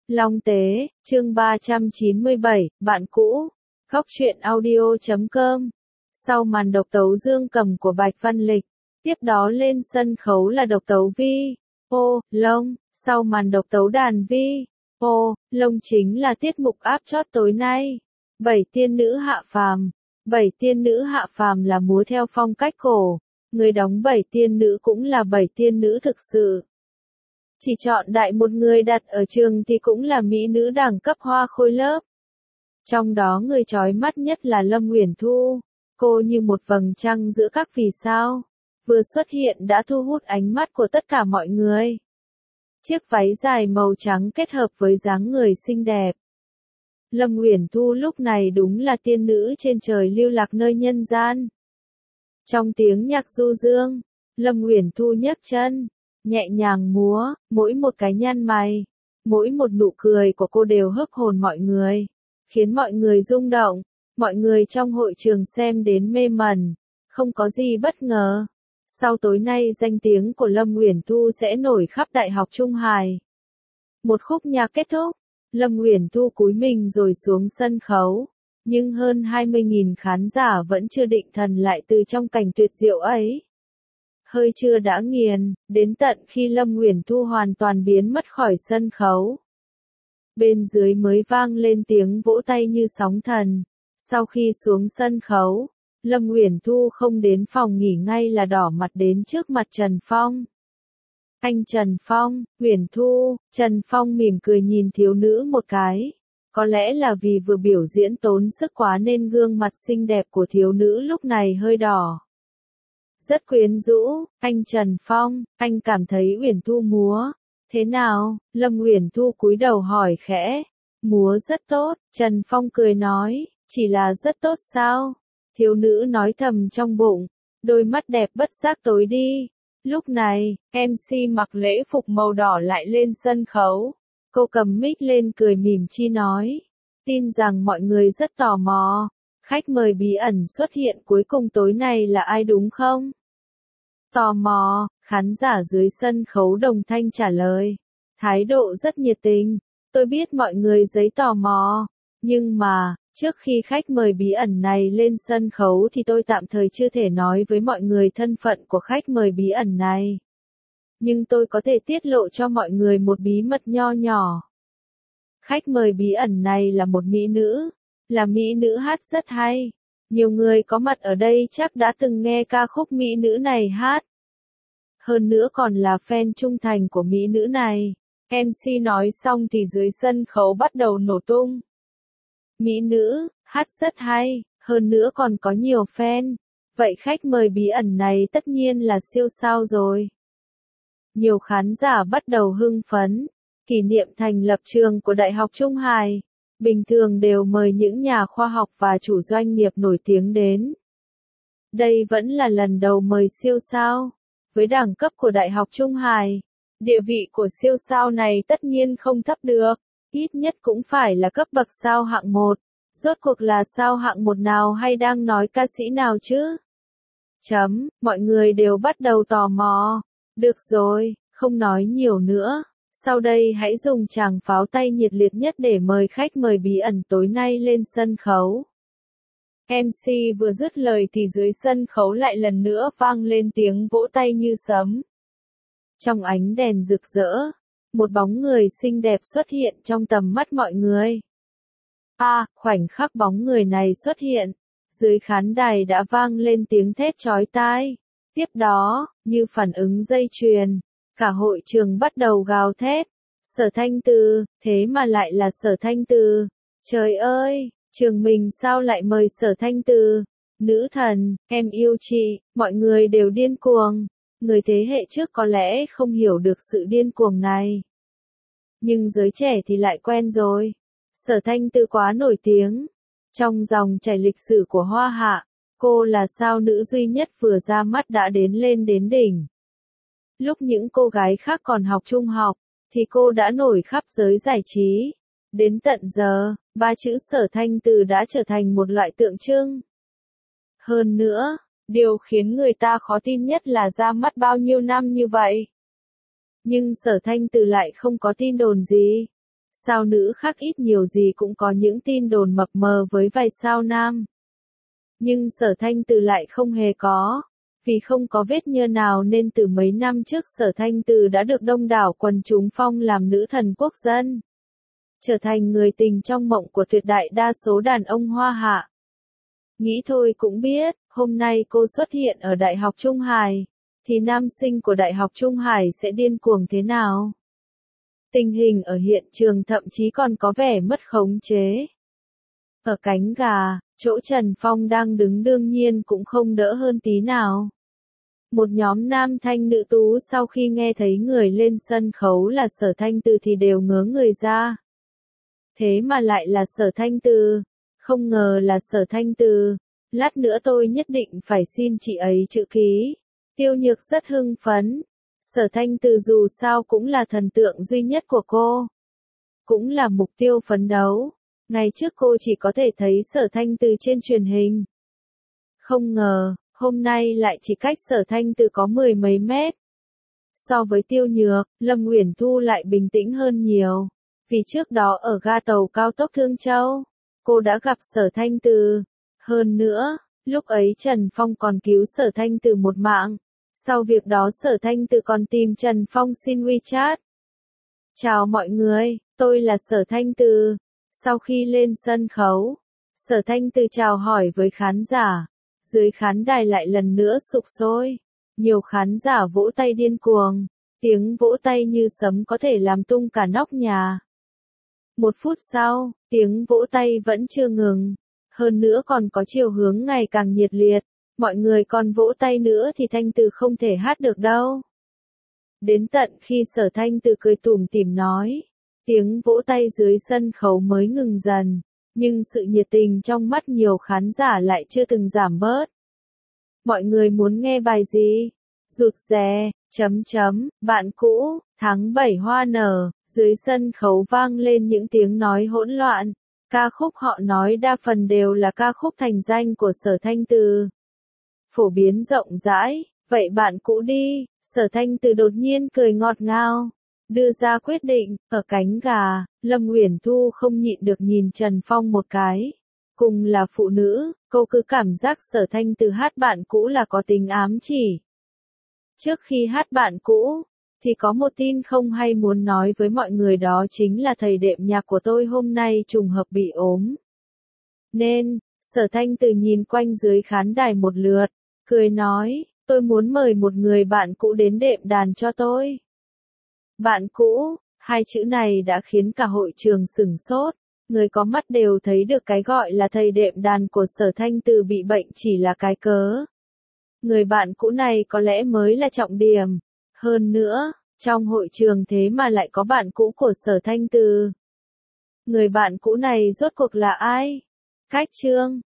Long Tế, chương 397, bạn cũ. Góc truyện audio.com. Sau màn độc tấu dương cầm của Bạch Văn Lịch, tiếp đó lên sân khấu là độc tấu vi, ô, lông. Sau màn độc tấu đàn vi, ô, lông chính là tiết mục áp chót tối nay. 7 tiên nữ hạ phàm. 7 tiên nữ hạ phàm là múa theo phong cách cổ. Người đóng 7 tiên nữ cũng là 7 tiên nữ thực sự. Chỉ chọn đại một người đặt ở trường thì cũng là mỹ nữ đẳng cấp hoa khôi lớp. Trong đó người chói mắt nhất là Lâm Uyển Thu. Cô như một vầng trăng giữa các vì sao. Vừa xuất hiện đã thu hút ánh mắt của tất cả mọi người. Chiếc váy dài màu trắng kết hợp với dáng người xinh đẹp. Lâm Uyển Thu lúc này đúng là tiên nữ trên trời lưu lạc nơi nhân gian. Trong tiếng nhạc du dương, Lâm Uyển Thu nhấc chân, nhẹ nhàng múa, mỗi một cái nhăn mày, mỗi một nụ cười của cô đều hức hồn mọi người, khiến mọi người rung động, mọi người trong hội trường xem đến mê mẩn, không có gì bất ngờ. Sau tối nay danh tiếng của Lâm Uyển Thu sẽ nổi khắp Đại học Trung Hải. Một khúc nhạc kết thúc, Lâm Uyển Thu cúi mình rồi xuống sân khấu, nhưng hơn 20.000 khán giả vẫn chưa định thần lại từ trong cảnh tuyệt diệu ấy. Hơi chưa đã nghiền, đến tận khi Lâm Uyển Thu hoàn toàn biến mất khỏi sân khấu. Bên dưới mới vang lên tiếng vỗ tay như sóng thần. Sau khi xuống sân khấu, Lâm Uyển Thu không đến phòng nghỉ ngay là đỏ mặt đến trước mặt Trần Phong. Anh Trần Phong, Uyển Thu. Trần Phong mỉm cười nhìn thiếu nữ một cái. Có lẽ là vì vừa biểu diễn tốn sức quá nên gương mặt xinh đẹp của thiếu nữ lúc này hơi đỏ. Rất quyến rũ, anh Trần Phong, anh cảm thấy Uyển Thu múa thế nào? Lâm Uyển Thu cúi đầu hỏi khẽ. Múa rất tốt, Trần Phong cười nói, chỉ là rất tốt sao? Thiếu nữ nói thầm trong bụng, đôi mắt đẹp bất giác tối đi. Lúc này, MC mặc lễ phục màu đỏ lại lên sân khấu. Cô cầm mic lên cười mỉm chi nói, tin rằng mọi người rất tò mò, khách mời bí ẩn xuất hiện cuối cùng tối nay là ai đúng không? Tò mò, khán giả dưới sân khấu đồng thanh trả lời, thái độ rất nhiệt tình, tôi biết mọi người giấy tò mò, nhưng mà, trước khi khách mời bí ẩn này lên sân khấu thì tôi tạm thời chưa thể nói với mọi người thân phận của khách mời bí ẩn này. Nhưng tôi có thể tiết lộ cho mọi người một bí mật nho nhỏ. Khách mời bí ẩn này là một mỹ nữ, là mỹ nữ hát rất hay. Nhiều người có mặt ở đây chắc đã từng nghe ca khúc mỹ nữ này hát. Hơn nữa còn là fan trung thành của mỹ nữ này. MC nói xong thì dưới sân khấu bắt đầu nổ tung. Mỹ nữ, hát rất hay, hơn nữa còn có nhiều fan. Vậy khách mời bí ẩn này tất nhiên là siêu sao rồi. Nhiều khán giả bắt đầu hưng phấn. Kỷ niệm thành lập trường của Đại học Trung Hải. Bình thường đều mời những nhà khoa học và chủ doanh nghiệp nổi tiếng đến. Đây vẫn là lần đầu mời siêu sao. Với đẳng cấp của Đại học Trung Hải, địa vị của siêu sao này tất nhiên không thấp được. Ít nhất cũng phải là cấp bậc sao hạng 1. Rốt cuộc là sao hạng 1 nào hay đang nói ca sĩ nào chứ? Mọi người đều bắt đầu tò mò. Được rồi, không nói nhiều nữa. Sau đây hãy dùng tràng pháo tay nhiệt liệt nhất để mời khách mời bí ẩn tối nay lên sân khấu. MC vừa dứt lời thì dưới sân khấu lại lần nữa vang lên tiếng vỗ tay như sấm. Trong ánh đèn rực rỡ, một bóng người xinh đẹp xuất hiện trong tầm mắt mọi người. Khoảnh khắc bóng người này xuất hiện, dưới khán đài đã vang lên tiếng thét chói tai. Tiếp đó, như phản ứng dây chuyền, cả hội trường bắt đầu gào thét. Sở Thanh Từ, thế mà lại là Sở Thanh Từ. Trời ơi, trường mình sao lại mời Sở Thanh Từ? Nữ thần, em yêu chị, mọi người đều điên cuồng. Người thế hệ trước có lẽ không hiểu được sự điên cuồng này. Nhưng giới trẻ thì lại quen rồi. Sở Thanh Từ quá nổi tiếng. Trong dòng chảy lịch sử của Hoa Hạ, cô là sao nữ duy nhất vừa ra mắt đã lên đến đỉnh. Lúc những cô gái khác còn học trung học, thì cô đã nổi khắp giới giải trí. Đến tận giờ, 3 chữ Sở Thanh Từ đã trở thành một loại tượng trưng. Hơn nữa, điều khiến người ta khó tin nhất là ra mắt bao nhiêu năm như vậy. Nhưng Sở Thanh Từ lại không có tin đồn gì. Sao nữ khác ít nhiều gì cũng có những tin đồn mập mờ với vài sao nam. Nhưng Sở Thanh Từ lại không hề có. Vì không có vết nhơ nào nên từ mấy năm trước Sở Thanh Từ đã được đông đảo quần chúng phong làm nữ thần quốc dân. Trở thành người tình trong mộng của tuyệt đại đa số đàn ông Hoa Hạ. Nghĩ thôi cũng biết, hôm nay cô xuất hiện ở Đại học Trung Hải, thì nam sinh của Đại học Trung Hải sẽ điên cuồng thế nào? Tình hình ở hiện trường thậm chí còn có vẻ mất khống chế. Ở cánh gà, chỗ Trần Phong đang đứng đương nhiên cũng không đỡ hơn tí nào. Một nhóm nam thanh nữ tú sau khi nghe thấy người lên sân khấu là Sở Thanh Từ thì đều ngớ người ra. Thế mà lại là Sở Thanh Từ, không ngờ là Sở Thanh Từ, lát nữa tôi nhất định phải xin chị ấy chữ ký. Tiêu Nhược rất hưng phấn. Sở Thanh Từ dù sao cũng là thần tượng duy nhất của cô. Cũng là mục tiêu phấn đấu. Ngày trước cô chỉ có thể thấy Sở Thanh Từ trên truyền hình. Không ngờ, hôm nay lại chỉ cách Sở Thanh Từ có 10 mấy mét. So với Tiêu Nhược, Lâm Uyển Thu lại bình tĩnh hơn nhiều. Vì trước đó ở ga tàu cao tốc Thương Châu, cô đã gặp Sở Thanh Từ. Hơn nữa, lúc ấy Trần Phong còn cứu Sở Thanh Từ một mạng. Sau việc đó Sở Thanh Từ còn tìm Trần Phong xin WeChat. Chào mọi người, tôi là Sở Thanh Từ. Sau khi lên sân khấu, Sở Thanh Từ chào hỏi với khán giả. Dưới khán đài lại lần nữa sục sôi. Nhiều khán giả vỗ tay điên cuồng. Tiếng vỗ tay như sấm có thể làm tung cả nóc nhà. 1 phút sau, tiếng vỗ tay vẫn chưa ngừng. Hơn nữa còn có chiều hướng ngày càng nhiệt liệt. Mọi người còn vỗ tay nữa thì Thanh Từ không thể hát được đâu. Đến tận khi Sở Thanh Từ cười tủm tỉm nói, tiếng vỗ tay dưới sân khấu mới ngừng dần, nhưng sự nhiệt tình trong mắt nhiều khán giả lại chưa từng giảm bớt. Mọi người muốn nghe bài gì? Rụt rè, bạn cũ, tháng 7 hoa nở, dưới sân khấu vang lên những tiếng nói hỗn loạn. Ca khúc họ nói đa phần đều là ca khúc thành danh của Sở Thanh Từ. Phổ biến rộng rãi, vậy bạn cũ đi, Sở Thanh Từ đột nhiên cười ngọt ngào, đưa ra quyết định, ở cánh gà, Lâm Uyển Thu không nhịn được nhìn Trần Phong một cái. Cùng là phụ nữ, cô cứ cảm giác Sở Thanh Từ hát bạn cũ là có tình ám chỉ. Trước khi hát bạn cũ, thì có một tin không hay muốn nói với mọi người, đó chính là thầy đệm nhạc của tôi hôm nay trùng hợp bị ốm. Nên, Sở Thanh Từ nhìn quanh dưới khán đài một lượt, cười nói, tôi muốn mời một người bạn cũ đến đệm đàn cho tôi. Bạn cũ, hai chữ này đã khiến cả hội trường sửng sốt. Người có mắt đều thấy được cái gọi là thầy đệm đàn của Sở Thanh Từ bị bệnh chỉ là cái cớ. Người bạn cũ này có lẽ mới là trọng điểm. Hơn nữa, trong hội trường thế mà lại có bạn cũ của Sở Thanh Từ. Người bạn cũ này rốt cuộc là ai? Cách chương